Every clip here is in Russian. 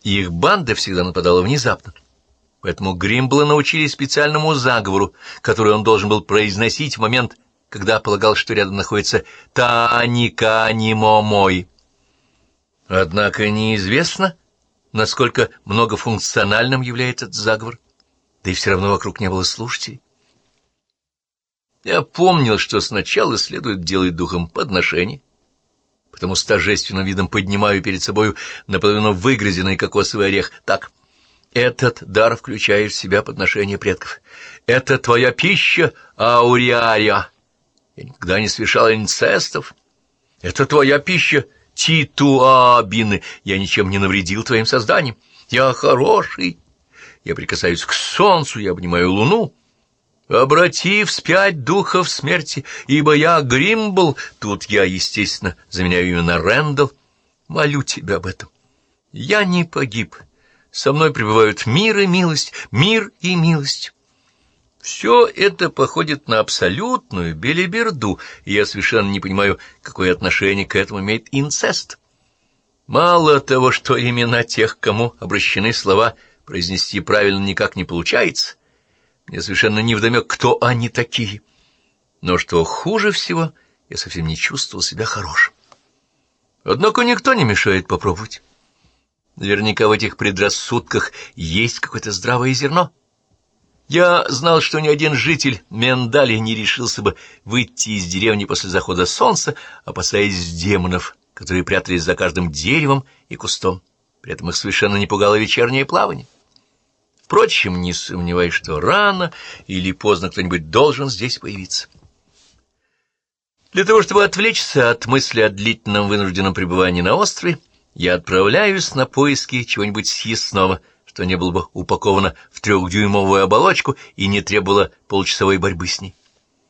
Их банда всегда нападала внезапно. Поэтому Гримбла научили специальному заговору, который он должен был произносить в момент, когда полагал, что рядом находится Тааниканимомой. Однако неизвестно, насколько многофункциональным является этот заговор, да и все равно вокруг не было слушателей. Я помнил, что сначала следует делать духом подношение, потому с торжественным видом поднимаю перед собою наполовину выгрызенный кокосовый орех. Так, этот дар включает в себя подношение предков. Это твоя пища, Ауриария. Я никогда не совершал инцестов. Это твоя пища, Титуабины. Я ничем не навредил твоим созданиям. Я хороший. Я прикасаюсь к солнцу, я обнимаю луну. Обрати вспять духов смерти, ибо я Гримбл. Тут я, естественно, заменяю именно Рэндалл. Молю тебя об этом. Я не погиб. Со мной пребывают мир и милость, мир и милость. Все это походит на абсолютную белиберду, и я совершенно не понимаю, какое отношение к этому имеет инцест. Мало того, что имена тех, к кому обращены слова, произнести правильно никак не получается, мне совершенно невдомек, кто они такие. Но что хуже всего, я совсем не чувствовал себя хорошим. Однако никто не мешает попробовать. Наверняка в этих предрассудках есть какое-то здравое зерно. Я знал, что ни один житель Мендали не решился бы выйти из деревни после захода солнца, опасаясь демонов, которые прятались за каждым деревом и кустом. При этом их совершенно не пугало вечернее плавание. Впрочем, не сомневаюсь, что рано или поздно кто-нибудь должен здесь появиться. Для того, чтобы отвлечься от мысли о длительном вынужденном пребывании на острове, я отправляюсь на поиски чего-нибудь съестного, что не было бы упаковано в 3-дюймовую оболочку и не требовало получасовой борьбы с ней.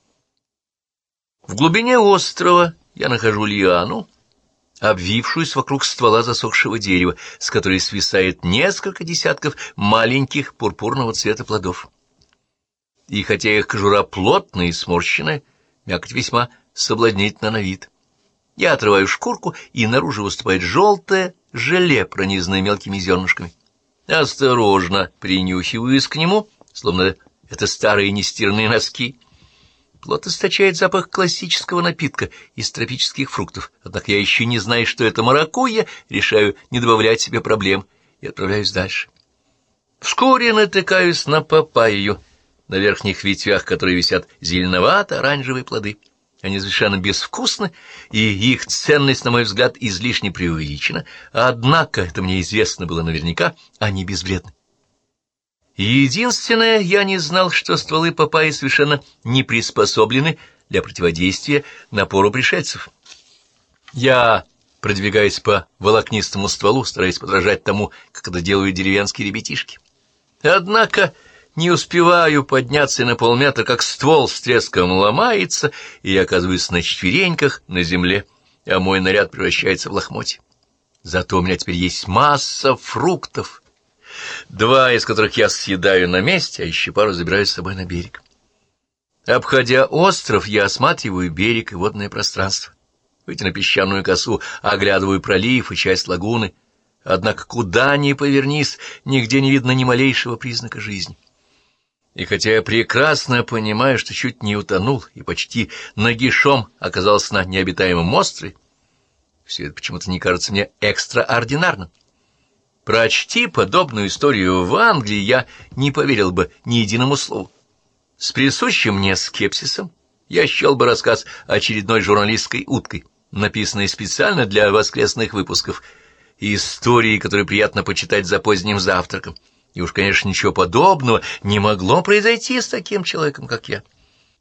В глубине острова я нахожу лиану, обвившуюся вокруг ствола засохшего дерева, с которой свисает несколько десятков маленьких пурпурного цвета плодов. И хотя их кожура плотная и сморщенная, мякоть весьма соблазнительна на вид. Я отрываю шкурку, и наружу выступает желтое желе, пронизанное мелкими зернышками. Осторожно принюхиваюсь к нему, словно это старые нестиранные носки. Плод источает запах классического напитка из тропических фруктов, однако я еще не знаю, что это маракуйя, решаю не добавлять себе проблем и отправляюсь дальше. Вскоре натыкаюсь на папайю, на верхних ветвях которой висят зеленовато-оранжевые плоды. Они совершенно безвкусны, и их ценность, на мой взгляд, излишне преувеличена, однако, это мне известно было наверняка, они безвредны. Единственное, я не знал, что стволы папайи совершенно не приспособлены для противодействия напору пришельцев. Я продвигаюсь по волокнистому стволу, стараясь подражать тому, как это делают деревенские ребятишки. Однако не успеваю подняться на полметра, как ствол с треском ломается, и я оказываюсь на четвереньках на земле, а мой наряд превращается в лохмотья. Зато у меня теперь есть масса фруктов, 2 из которых я съедаю на месте, а еще пару забираю с собой на берег. Обходя остров, я осматриваю берег и водное пространство. Выйдя на песчаную косу, оглядываю пролив и часть лагуны. Однако куда ни повернись, нигде не видно ни малейшего признака жизни. И хотя я прекрасно понимаю, что чуть не утонул и почти нагишом оказался на необитаемом острове, все это почему-то не кажется мне экстраординарным. Прочти подобную историю в Англии, я не поверил бы ни единому слову. С присущим мне скепсисом я счел бы рассказ очередной журналистской уткой, написанной специально для воскресных выпусков, истории, которые приятно почитать за поздним завтраком. И уж, конечно, ничего подобного не могло произойти с таким человеком, как я.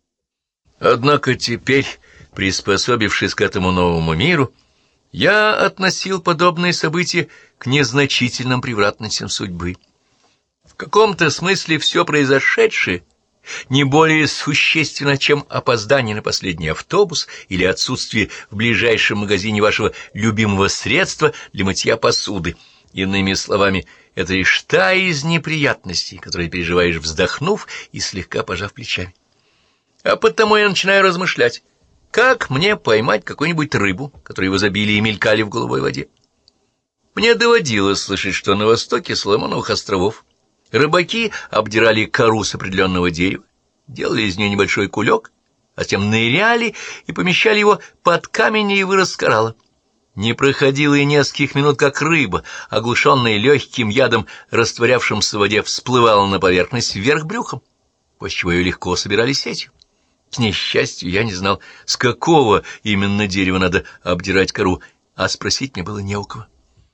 Однако теперь, приспособившись к этому новому миру, я относил подобные события к незначительным превратностям судьбы. В каком-то смысле все произошедшее не более существенно, чем опоздание на последний автобус или отсутствие в ближайшем магазине вашего любимого средства для мытья посуды. Иными словами, это лишь та из неприятностей, которые переживаешь, вздохнув и слегка пожав плечами. А потому я начинаю размышлять, как мне поймать какую-нибудь рыбу, которые в изобилии мелькали в голубой воде. Мне доводилось слышать, что на востоке Соломоновых островов рыбаки обдирали кору с определенного дерева, делали из нее небольшой кулек, а затем ныряли и помещали его под камень, и вырос коралла. Не проходило и нескольких минут, как рыба, оглушенная легким ядом, растворявшимся в воде, всплывала на поверхность вверх брюхом, после чего ее легко собирали сетью. К несчастью, я не знал, с какого именно дерева надо обдирать кору, а спросить мне было не у кого.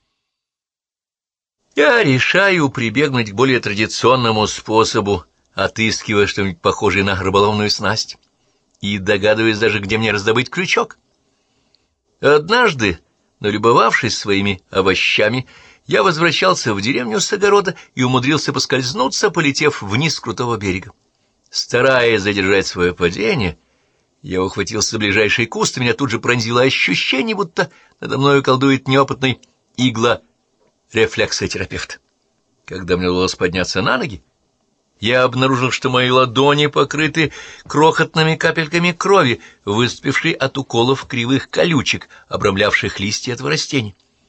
Я решаю прибегнуть к более традиционному способу, отыскивая что-нибудь похожее на рыболовную снасть, и догадываюсь даже, где мне раздобыть крючок. Однажды, налюбовавшись своими овощами, я возвращался в деревню с огорода и умудрился поскользнуться, полетев вниз с крутого берега. Стараясь задержать свое падение, я ухватился за ближайший куст, и меня тут же пронзило ощущение, будто надо мною колдует неопытный игла-рефлексотерапевт. Когда мне удалось подняться на ноги, я обнаружил, что мои ладони покрыты крохотными капельками крови, выступившей от уколов кривых колючек, обрамлявших листья этого растения.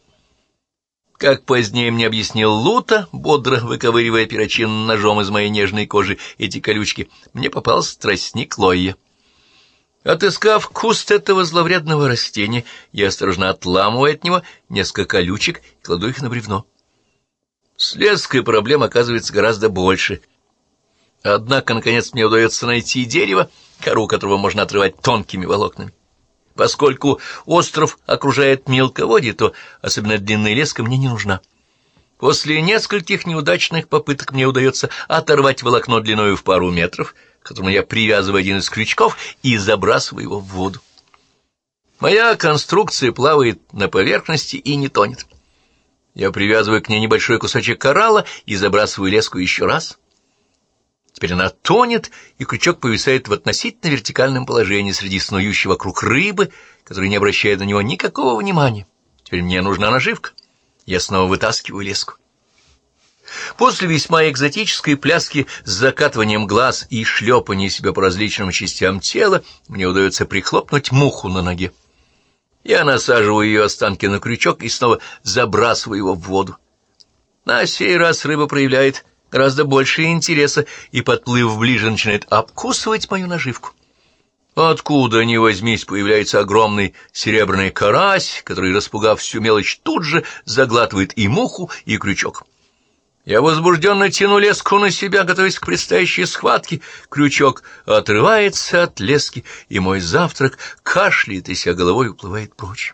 Как позднее мне объяснил Лута, бодро выковыривая перочинным ножом из моей нежной кожи эти колючки, мне попался тростник Лойя. Отыскав куст этого зловредного растения, я осторожно отламываю от него несколько колючек и кладу их на бревно. С леской проблем оказывается гораздо больше. Однако, наконец, мне удается найти дерево, кору которого можно отрывать тонкими волокнами. Поскольку остров окружает мелководье, то особенно длинная леска мне не нужна. После нескольких неудачных попыток мне удается оторвать волокно длиною в пару метров, к которому я привязываю один из крючков и забрасываю его в воду. Моя конструкция плавает на поверхности и не тонет. Я привязываю к ней небольшой кусочек коралла и забрасываю леску еще раз. Теперь она тонет, и крючок повисает в относительно вертикальном положении среди снующей вокруг рыбы, которая не обращает на него никакого внимания. Теперь мне нужна наживка. Я снова вытаскиваю леску. После весьма экзотической пляски с закатыванием глаз и шлепания себя по различным частям тела мне удается прихлопнуть муху на ноге. Я насаживаю ее останки на крючок и снова забрасываю его в воду. На сей раз рыба проявляет гораздо больше интереса и, подплыв ближе, начинает обкусывать мою наживку. Откуда ни возьмись, появляется огромный серебряный карась, который, распугав всю мелочь, тут же заглатывает и муху, и крючок. Я возбужденно тяну леску на себя, готовясь к предстоящей схватке. Крючок отрывается от лески, и мой завтрак, кашляет, и вся головой уплывает прочь.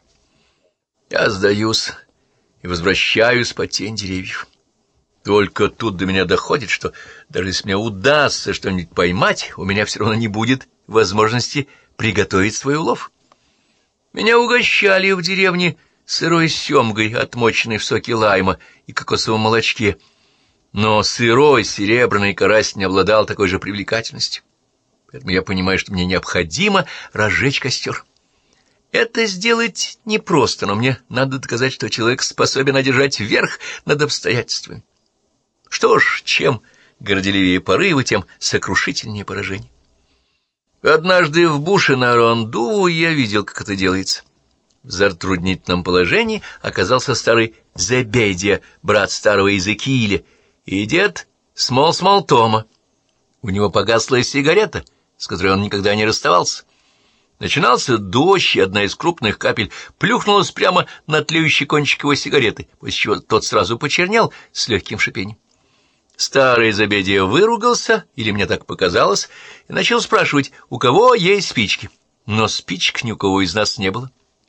Я сдаюсь и возвращаюсь под тень деревьев. Только тут до меня доходит, что даже если мне удастся что-нибудь поймать, у меня все равно не будет возможности приготовить свой улов. Меня угощали в деревне сырой семгой, отмоченной в соке лайма и кокосовом молочке, но сырой серебряный карась не обладал такой же привлекательностью. Поэтому я понимаю, что мне необходимо разжечь костер. Это сделать непросто, но мне надо доказать, что человек способен одержать верх над обстоятельствами. Что ж, чем горделивее порывы, тем сокрушительнее поражение. Однажды в буше на Рондуву я видел, как это делается. В затруднительном положении оказался старый Зебедия, брат старого Иезекииля, и дед Смол-Смол Тома. У него погасла сигарета, с которой он никогда не расставался. Начинался дождь, и одна из крупных капель плюхнулась прямо на тлеющий кончик его сигареты, после чего тот сразу почернел с легким шипением. Старый Зебедия выругался, или мне так показалось, и начал спрашивать, у кого есть спички. Но спичек ни у кого из нас не было.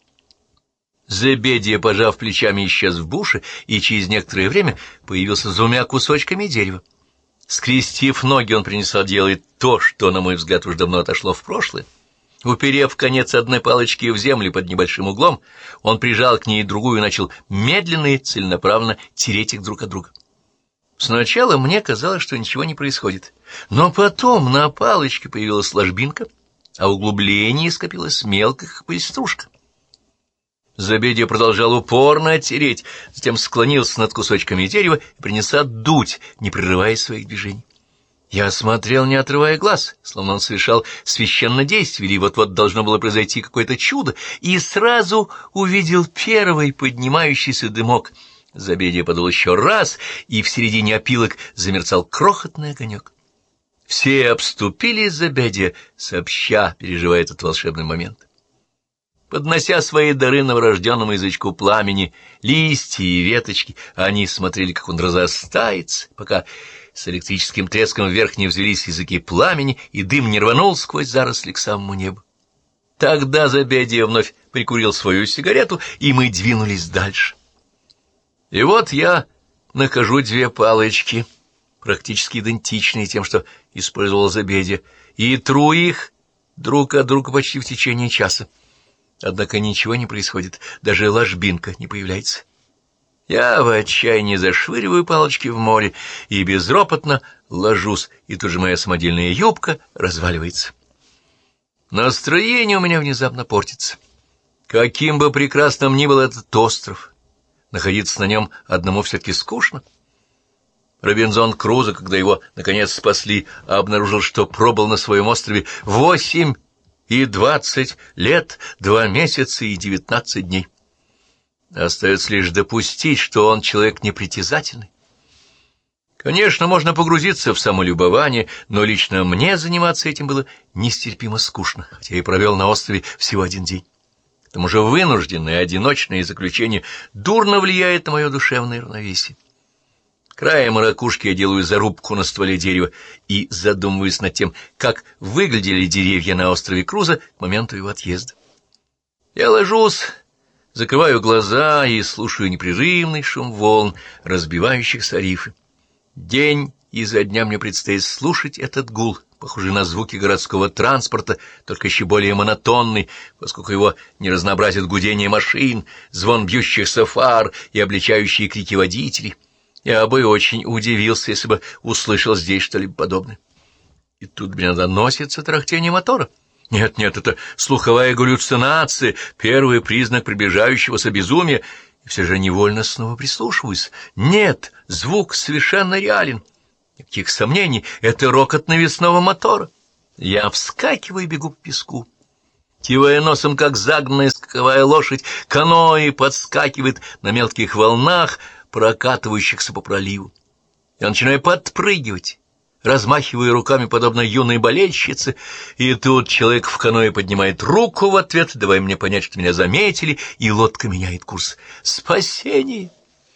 Зебедия, пожав плечами, исчез в буше и через некоторое время появился с двумя кусочками дерева. Скрестив ноги, он принялся делать то, что, на мой взгляд, уж давно отошло в прошлое. Уперев конец одной палочки в землю под небольшим углом, он прижал к ней другую и начал медленно и целенаправленно тереть их друг от друга. Сначала мне казалось, что ничего не происходит, но потом на палочке появилась ложбинка, а в углублении скопилась мелкая пыльстружка. Зебедия продолжал упорно тереть, затем склонился над кусочками дерева и принялся дуть, не прерывая своих движений. Я смотрел, не отрывая глаз, словно он совершал священное действие, или вот-вот должно было произойти какое-то чудо, и сразу увидел первый поднимающийся дымок, Забедия подул еще раз, и в середине опилок замерцал крохотный огонек. Все обступили Забедия, сообща переживая этот волшебный момент. Поднося свои дары новорожденному язычку пламени, листья и веточки, они смотрели, как он разрастается, пока с электрическим треском вверх не взвелись языки пламени, и дым не рванул сквозь заросли к самому небу. Тогда Забедия вновь прикурил свою сигарету, и мы двинулись дальше. И вот я нахожу две палочки, практически идентичные тем, что использовал Забедия, и тру их друг от друга почти в течение часа. Однако ничего не происходит, даже ложбинка не появляется. Я в отчаянии зашвыриваю палочки в море и безропотно ложусь, и тут же моя самодельная юбка разваливается. Настроение у меня внезапно портится. Каким бы прекрасным ни был этот остров, находиться на нем одному все-таки скучно. Робинзон Крузо, когда его, наконец, спасли, обнаружил, что пробыл на своем острове 8 и 20 лет, 2 месяца и 19 дней. Остается лишь допустить, что он человек непритязательный. Конечно, можно погрузиться в самолюбование, но лично мне заниматься этим было нестерпимо скучно, хотя и провел на острове всего 1 день. К тому же вынужденное одиночное заключение дурно влияет на мое душевное равновесие. Краем ракушки я делаю зарубку на стволе дерева и задумываюсь над тем, как выглядели деревья на острове Крузо к моменту его отъезда. Я ложусь, закрываю глаза и слушаю непрерывный шум волн, разбивающихся о рифы. День изо дня мне предстоит слушать этот гул, похожий на звуки городского транспорта, только еще более монотонный, поскольку его не разнообразит гудение машин, звон бьющихся фар и обличающие крики водителей. Я бы очень удивился, если бы услышал здесь что-либо подобное. И тут меня доносится трахтение мотора. Нет, это слуховая галлюцинация, первый признак приближающегося безумия. И все же невольно снова прислушиваюсь. Нет, звук совершенно реален. Никаких сомнений, это рокот навесного мотора. Я вскакиваю и бегу по песку. Кивая носом, как загнанная скаковая лошадь, каноэ подскакивает на мелких волнах, прокатывающихся по проливу. Я начинаю подпрыгивать, размахивая руками, подобно юной болельщице, и тут человек в каноэ поднимает руку в ответ, давая мне понять, что меня заметили, и лодка меняет курс. Спасение!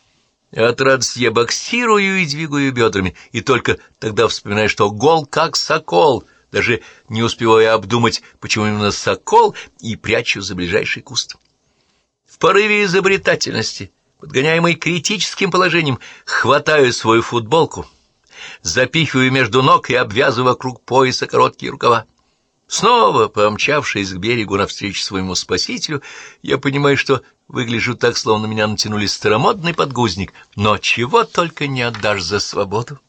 От радости я боксирую и двигаю бедрами, и только тогда вспоминаю, что гол как сокол, даже не успевая обдумать, почему именно сокол, и прячу за ближайший куст. В порыве изобретательности, подгоняемый критическим положением, хватаю свою футболку, запихиваю между ног и обвязываю вокруг пояса короткие рукава. Снова, помчавшись к берегу навстречу своему спасителю, я понимаю, что выгляжу так, словно меня натянули старомодный подгузник, но чего только не отдашь за свободу.